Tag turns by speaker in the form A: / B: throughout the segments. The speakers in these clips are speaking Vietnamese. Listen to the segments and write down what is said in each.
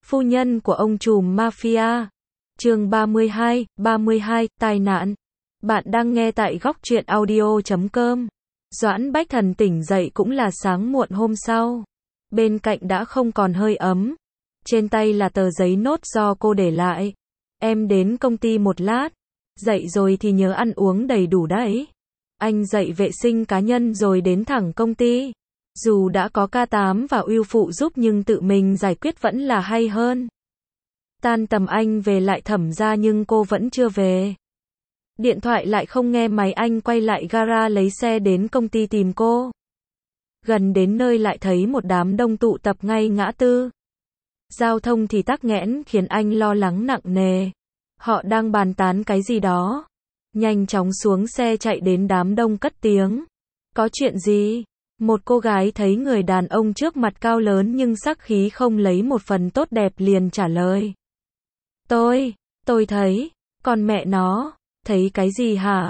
A: Phu nhân của ông trùm mafia. Chương 32, tai nạn. Bạn đang nghe tại góc truyện audio.com. Doãn Bách Thần tỉnh dậy cũng là sáng muộn hôm sau. Bên cạnh đã không còn hơi ấm. Trên tay là tờ giấy nốt do cô để lại. Em đến công ty một lát. Dậy rồi thì nhớ ăn uống đầy đủ đấy. Anh dậy vệ sinh cá nhân rồi đến thẳng công ty. Dù đã có K8 và Ưu phụ giúp nhưng tự mình giải quyết vẫn là hay hơn. Tan tầm anh về lại Thẩm gia nhưng cô vẫn chưa về. Điện thoại lại không nghe máy, anh quay lại gara lấy xe đến công ty tìm cô. Gần đến nơi lại thấy một đám đông tụ tập ngay ngã tư. Giao thông thì tắc nghẽn khiến anh lo lắng nặng nề. Họ đang bàn tán cái gì đó. Nhanh chóng xuống xe chạy đến đám đông cất tiếng. Có chuyện gì? Một cô gái thấy người đàn ông trước mặt cao lớn nhưng sắc khí không lấy một phần tốt đẹp liền trả lời. Tôi thấy, còn mẹ nó, thấy cái gì hả?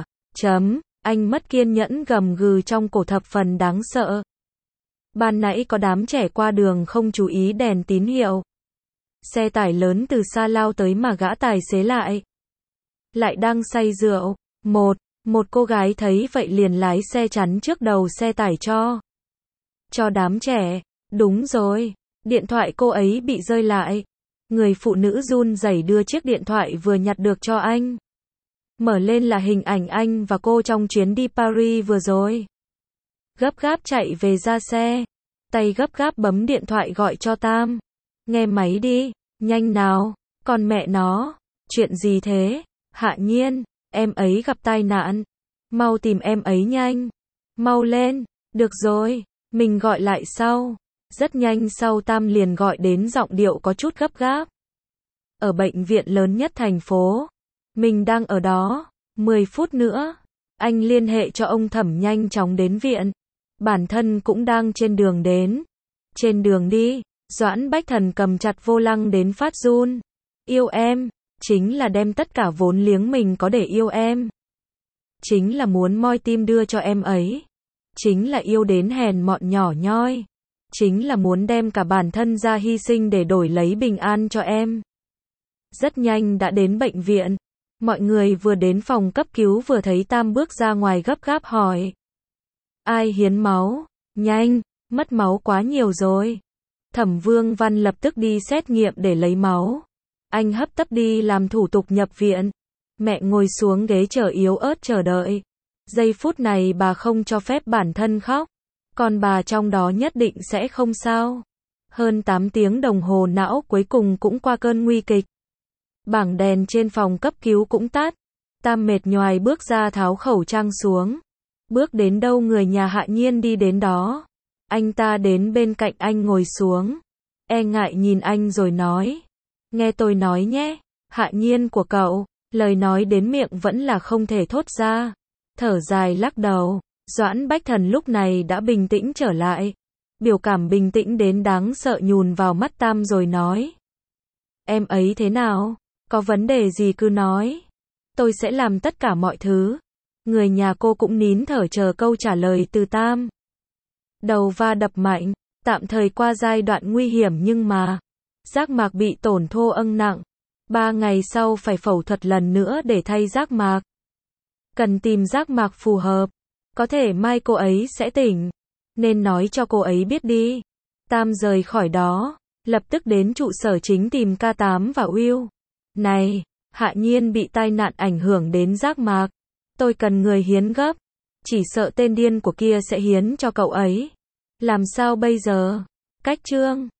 A: Anh mất kiên nhẫn gầm gừ trong cổ thập phần đáng sợ. Ban nãy có đám trẻ qua đường không chú ý đèn tín hiệu. Xe tải lớn từ xa lao tới mà gã tài xế lại đang say rượu. Một cô gái thấy vậy liền lái xe chắn trước đầu xe tải cho đám trẻ. Đúng rồi, điện thoại cô ấy bị rơi lại. Người phụ nữ run rẩy đưa chiếc điện thoại vừa nhặt được cho anh. Mở lên là hình ảnh anh và cô trong chuyến đi Paris vừa rồi. Gấp gáp chạy về ra xe. Tay gấp gáp bấm điện thoại gọi cho Tam. Nghe máy đi, nhanh nào, còn mẹ nó, chuyện gì thế? Hạ Nhiên, em ấy gặp tai nạn. Mau tìm em ấy nhanh. Mau lên, được rồi, mình gọi lại sau. Rất nhanh sau Tam liền gọi đến giọng điệu có chút gấp gáp. Ở bệnh viện lớn nhất thành phố. Mình đang ở đó, 10 phút nữa. Anh liên hệ cho ông Thẩm nhanh chóng đến viện. Bản thân cũng đang trên đường đến. Trên đường đi, Doãn Bách Thần cầm chặt vô lăng đến phát run. Yêu em, chính là đem tất cả vốn liếng mình có để yêu em. Chính là muốn moi tim đưa cho em ấy. Chính là yêu đến hèn mọn nhỏ nhoi. Chính là muốn đem cả bản thân ra hy sinh để đổi lấy bình an cho em. Rất nhanh đã đến bệnh viện. Mọi người vừa đến phòng cấp cứu vừa thấy Tam bước ra ngoài gấp gáp hỏi. Ai hiến máu? Nhanh, mất máu quá nhiều rồi. Thẩm Vương Văn lập tức đi xét nghiệm để lấy máu. Anh hấp tấp đi làm thủ tục nhập viện. Mẹ ngồi xuống ghế chờ yếu ớt chờ đợi. Giây phút này bà không cho phép bản thân khóc. Còn bà trong đó nhất định sẽ không sao. Hơn 8 tiếng đồng hồ não cuối cùng cũng qua cơn nguy kịch. Bảng đèn trên phòng cấp cứu cũng tắt. Tam mệt nhoài bước ra tháo khẩu trang xuống. Bước đến đâu người nhà Hạ Nhiên đi đến đó. Anh ta đến bên cạnh anh ngồi xuống. E ngại nhìn anh rồi nói. Nghe tôi nói nhé, Hạ Nhiên của cậu. Lời nói đến miệng vẫn là không thể thốt ra. Thở dài lắc đầu. Doãn Bách Thần lúc này đã bình tĩnh trở lại. Biểu cảm bình tĩnh đến đáng sợ nhùn vào mắt Tam rồi nói. Em ấy thế nào? Có vấn đề gì cứ nói. Tôi sẽ làm tất cả mọi thứ. Người nhà cô cũng nín thở chờ câu trả lời từ Tam. Đầu va đập mạnh, tạm thời qua giai đoạn nguy hiểm nhưng mà giác mạc bị tổn thương nặng. 3 ngày sau phải phẫu thuật lần nữa để thay giác mạc. Cần tìm giác mạc phù hợp. Có thể mai cô ấy sẽ tỉnh. Nên nói cho cô ấy biết đi. Tam rời khỏi đó, lập tức đến trụ sở chính tìm K8 và Will. Này, Hạ Nhiên bị tai nạn ảnh hưởng đến giác mạc. Tôi cần người hiến gấp. Chỉ sợ tên điên của kia sẽ hiến cho cậu ấy. Làm sao bây giờ? Cách Trương.